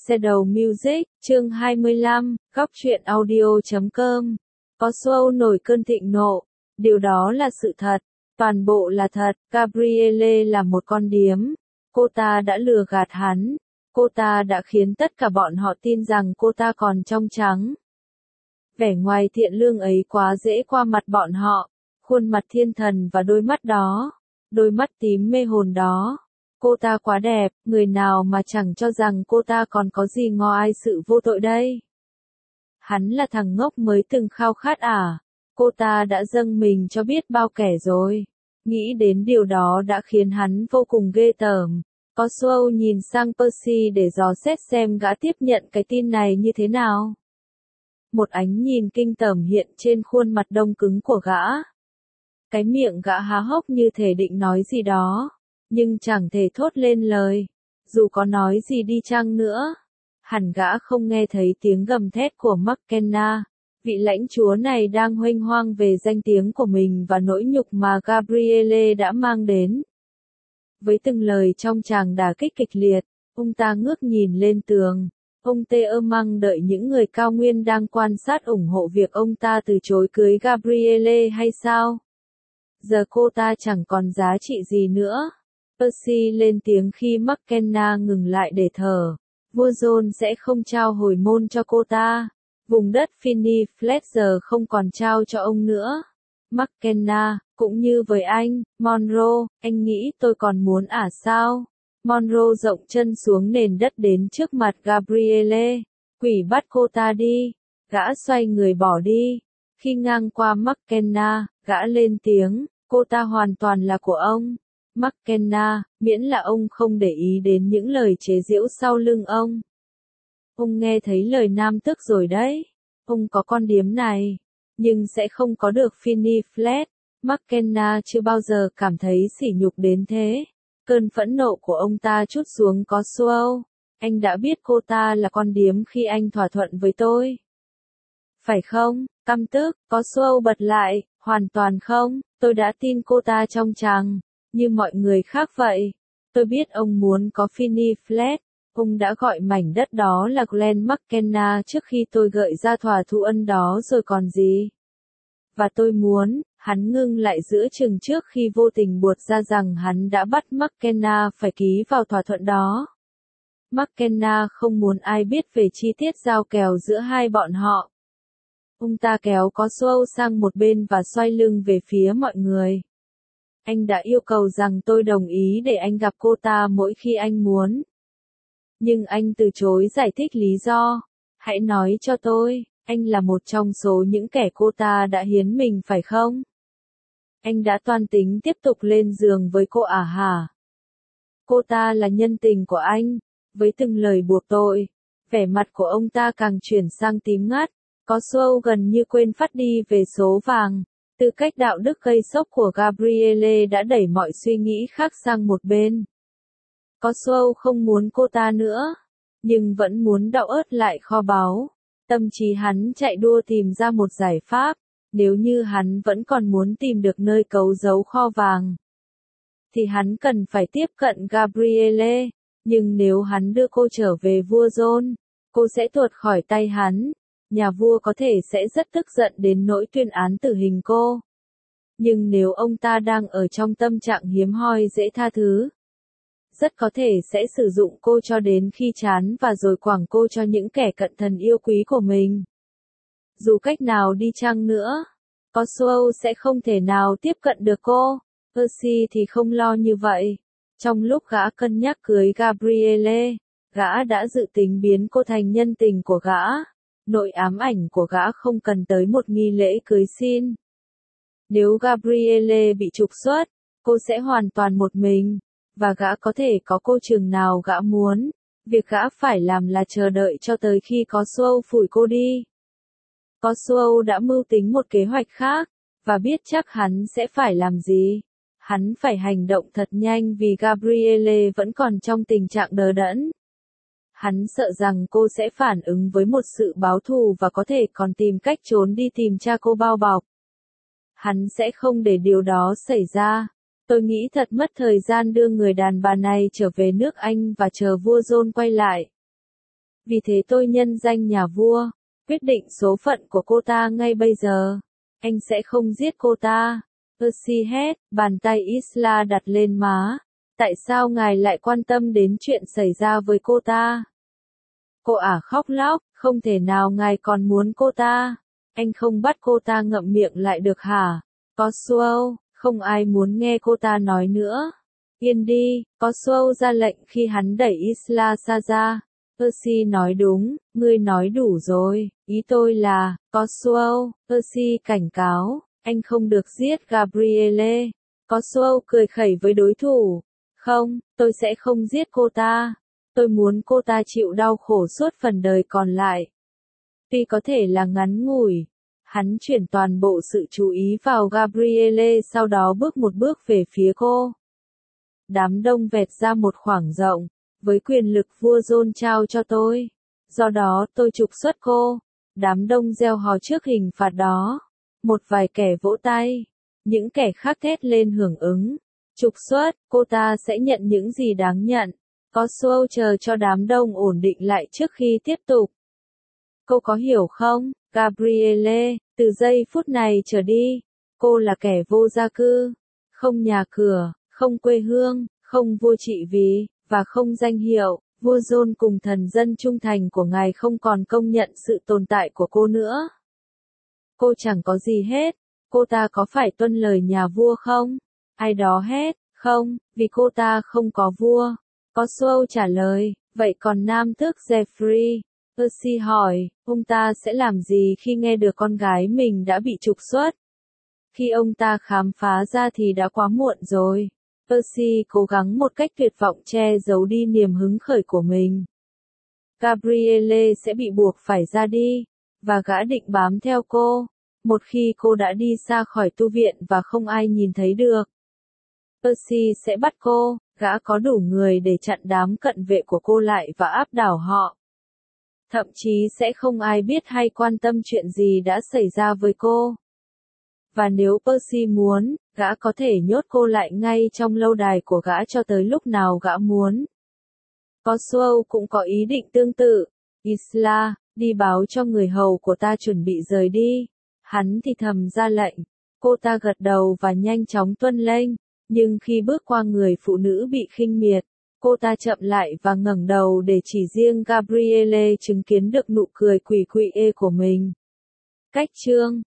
Shadow Music, chương 25, góc truyện audio.com. Có show nổi cơn thịnh nộ. Điều đó là sự thật. Toàn bộ là thật. Gabrielle là một con điếm. Cô ta đã lừa gạt hắn. Cô ta đã khiến tất cả bọn họ tin rằng cô ta còn trong trắng. Vẻ ngoài thiện lương ấy quá dễ qua mặt bọn họ. Khuôn mặt thiên thần và đôi mắt đó. Đôi mắt tím mê hồn đó. Cô ta quá đẹp, người nào mà chẳng cho rằng cô ta còn có gì ngoài sự vô tội đây. Hắn là thằng ngốc mới từng khao khát à? Cô ta đã dâng mình cho biết bao kẻ rồi. Nghĩ đến điều đó đã khiến hắn vô cùng ghê tởm. Có show nhìn sang Percy để dò xét xem gã tiếp nhận cái tin này như thế nào. Một ánh nhìn kinh tởm hiện trên khuôn mặt đông cứng của gã. Cái miệng gã há hốc như thể định nói gì đó. Nhưng chẳng thể thốt lên lời, dù có nói gì đi chăng nữa. Hẳn gã không nghe thấy tiếng gầm thét của McKenna. Vị lãnh chúa này đang huênh hoang về danh tiếng của mình và nỗi nhục mà Gabrielle đã mang đến. Với từng lời trong tràng đả kích kịch liệt, ông ta ngước nhìn lên tường. Ông Tơ Măng đợi những người cao nguyên đang quan sát ủng hộ việc ông ta từ chối cưới Gabrielle hay sao? Giờ cô ta chẳng còn giá trị gì nữa. Percy lên tiếng khi McKenna ngừng lại để thở. Vua John sẽ không trao hồi môn cho cô ta. Vùng đất Finney Fletcher không còn trao cho ông nữa. McKenna, cũng như với anh, Monroe, anh nghĩ tôi còn muốn sao? Monroe rộng chân xuống nền đất đến trước mặt Gabrielle. Quỷ bắt cô ta đi. Gã xoay người bỏ đi. Khi ngang qua McKenna, gã lên tiếng, cô ta hoàn toàn là của ông. McKenna, miễn là ông không để ý đến những lời chế giễu sau lưng ông. Ông nghe thấy lời nam tước rồi đấy. Ông có con điếm này, nhưng sẽ không có được Finney Flet. McKenna chưa bao giờ cảm thấy sỉ nhục đến thế. Cơn phẫn nộ của ông ta trút xuống có Swell. Anh đã biết cô ta là con điếm khi anh thỏa thuận với tôi. Phải không? Căm tức, có Swell bật lại, hoàn toàn không, tôi đã tin cô ta trong trắng. Như mọi người khác vậy. Tôi biết ông muốn có Finney Flet. Ông đã gọi mảnh đất đó là Glen McKenna trước khi tôi gợi ra thỏa thuận ân đó rồi còn gì. Và tôi muốn, hắn ngưng lại giữa chừng trước khi vô tình buột ra rằng hắn đã bắt McKenna phải ký vào thỏa thuận đó. McKenna không muốn ai biết về chi tiết giao kèo giữa hai bọn họ. Ông ta kéo có Swell sang một bên và xoay lưng về phía mọi người. Anh đã yêu cầu rằng tôi đồng ý để anh gặp cô ta mỗi khi anh muốn. Nhưng anh từ chối giải thích lý do. Hãy nói cho tôi, anh là một trong số những kẻ cô ta đã hiến mình phải không? Anh đã toan tính tiếp tục lên giường với cô hả? Cô ta là nhân tình của anh. Với từng lời buộc tội, vẻ mặt của ông ta càng chuyển sang tím ngắt. Có Swell gần như quên phát đi về số vàng. Tư cách đạo đức gây sốc của Gabrielle đã đẩy mọi suy nghĩ khác sang một bên. Có Swell không muốn cô ta nữa, nhưng vẫn muốn đậu ớt lại kho báu. Tâm trí hắn chạy đua tìm ra một giải pháp, nếu như hắn vẫn còn muốn tìm được nơi cấu giấu kho vàng. Thì hắn cần phải tiếp cận Gabrielle, nhưng nếu hắn đưa cô trở về vua John, cô sẽ tuột khỏi tay hắn. Nhà vua có thể sẽ rất tức giận đến nỗi tuyên án tử hình cô. Nhưng nếu ông ta đang ở trong tâm trạng hiếm hoi dễ tha thứ, rất có thể sẽ sử dụng cô cho đến khi chán và rồi quẳng cô cho những kẻ cận thần yêu quý của mình. Dù cách nào đi chăng nữa, có Swell sẽ không thể nào tiếp cận được cô. Percy thì không lo như vậy. Trong lúc gã cân nhắc cưới Gabrielle, gã đã dự tính biến cô thành nhân tình của gã. Nội ám ảnh của gã không cần tới một nghi lễ cưới xin. Nếu Gabrielle bị trục xuất, cô sẽ hoàn toàn một mình, và gã có thể có cô chừng nào gã muốn. Việc gã phải làm là chờ đợi cho tới khi có Swell phủi cô đi. Có Swell đã mưu tính một kế hoạch khác, và biết chắc hắn sẽ phải làm gì. Hắn phải hành động thật nhanh vì Gabrielle vẫn còn trong tình trạng đờ đẫn. Hắn sợ rằng cô sẽ phản ứng với một sự báo thù và có thể còn tìm cách trốn đi tìm cha cô bao bọc. Hắn sẽ không để điều đó xảy ra. Tôi nghĩ thật mất thời gian đưa người đàn bà này trở về nước Anh và chờ vua John quay lại. Vì thế tôi nhân danh nhà vua, quyết định số phận của cô ta ngay bây giờ. Anh sẽ không giết cô ta. Percy hét, bàn tay Isla đặt lên má. Tại sao ngài lại quan tâm đến chuyện xảy ra với cô ta? Cô ả khóc lóc, không thể nào ngài còn muốn cô ta. Anh không bắt cô ta ngậm miệng lại được hả? Boswell, không ai muốn nghe cô ta nói nữa. Yên đi, Boswell ra lệnh khi hắn đẩy Isla xa ra. Percy nói đúng, ngươi nói đủ rồi, ý tôi là, Boswell, Percy cảnh cáo, anh không được giết Gabrielle. Boswell cười khẩy với đối thủ. Không, tôi sẽ không giết cô ta. Tôi muốn cô ta chịu đau khổ suốt phần đời còn lại. Tuy có thể là ngắn ngủi, hắn chuyển toàn bộ sự chú ý vào Gabrielle, sau đó bước một bước về phía cô. Đám đông vẹt ra một khoảng rộng, với quyền lực vua John trao cho tôi. Do đó tôi trục xuất cô. Đám đông reo hò trước hình phạt đó. Một vài kẻ vỗ tay. Những kẻ khác thét lên hưởng ứng. Trục xuất, cô ta sẽ nhận những gì đáng nhận. Boswell chờ cho đám đông ổn định lại trước khi tiếp tục. Cô có hiểu không, Gabrielle, từ giây phút này trở đi, cô là kẻ vô gia cư, không nhà cửa, không quê hương, không vua trị vì, và không danh hiệu. Vua John cùng thần dân trung thành của ngài không còn công nhận sự tồn tại của cô nữa. Cô chẳng có gì hết. Cô ta có phải tuân lời nhà vua không? Ai đó hét, không, vì cô ta không có vua. Boswell trả lời, vậy còn nam tước Geoffrey? Percy hỏi, ông ta sẽ làm gì khi nghe được con gái mình đã bị trục xuất? Khi ông ta khám phá ra thì đã quá muộn rồi. Percy cố gắng một cách tuyệt vọng che giấu đi niềm hứng khởi của mình. Gabrielle sẽ bị buộc phải ra đi, và gã định bám theo cô, một khi cô đã đi xa khỏi tu viện và không ai nhìn thấy được. Percy sẽ bắt cô, gã có đủ người để chặn đám cận vệ của cô lại và áp đảo họ. Thậm chí sẽ không ai biết hay quan tâm chuyện gì đã xảy ra với cô. Và nếu Percy muốn, gã có thể nhốt cô lại ngay trong lâu đài của gã cho tới lúc nào gã muốn. Boswell cũng có ý định tương tự. Isla, đi báo cho người hầu của ta chuẩn bị rời đi. Hắn thì thầm ra lệnh. Cô ta gật đầu và nhanh chóng tuân lệnh. Nhưng khi bước qua người phụ nữ bị khinh miệt, cô ta chậm lại và ngẩng đầu để chỉ riêng Gabrielle chứng kiến được nụ cười quỷ quỷ của mình. Cách chương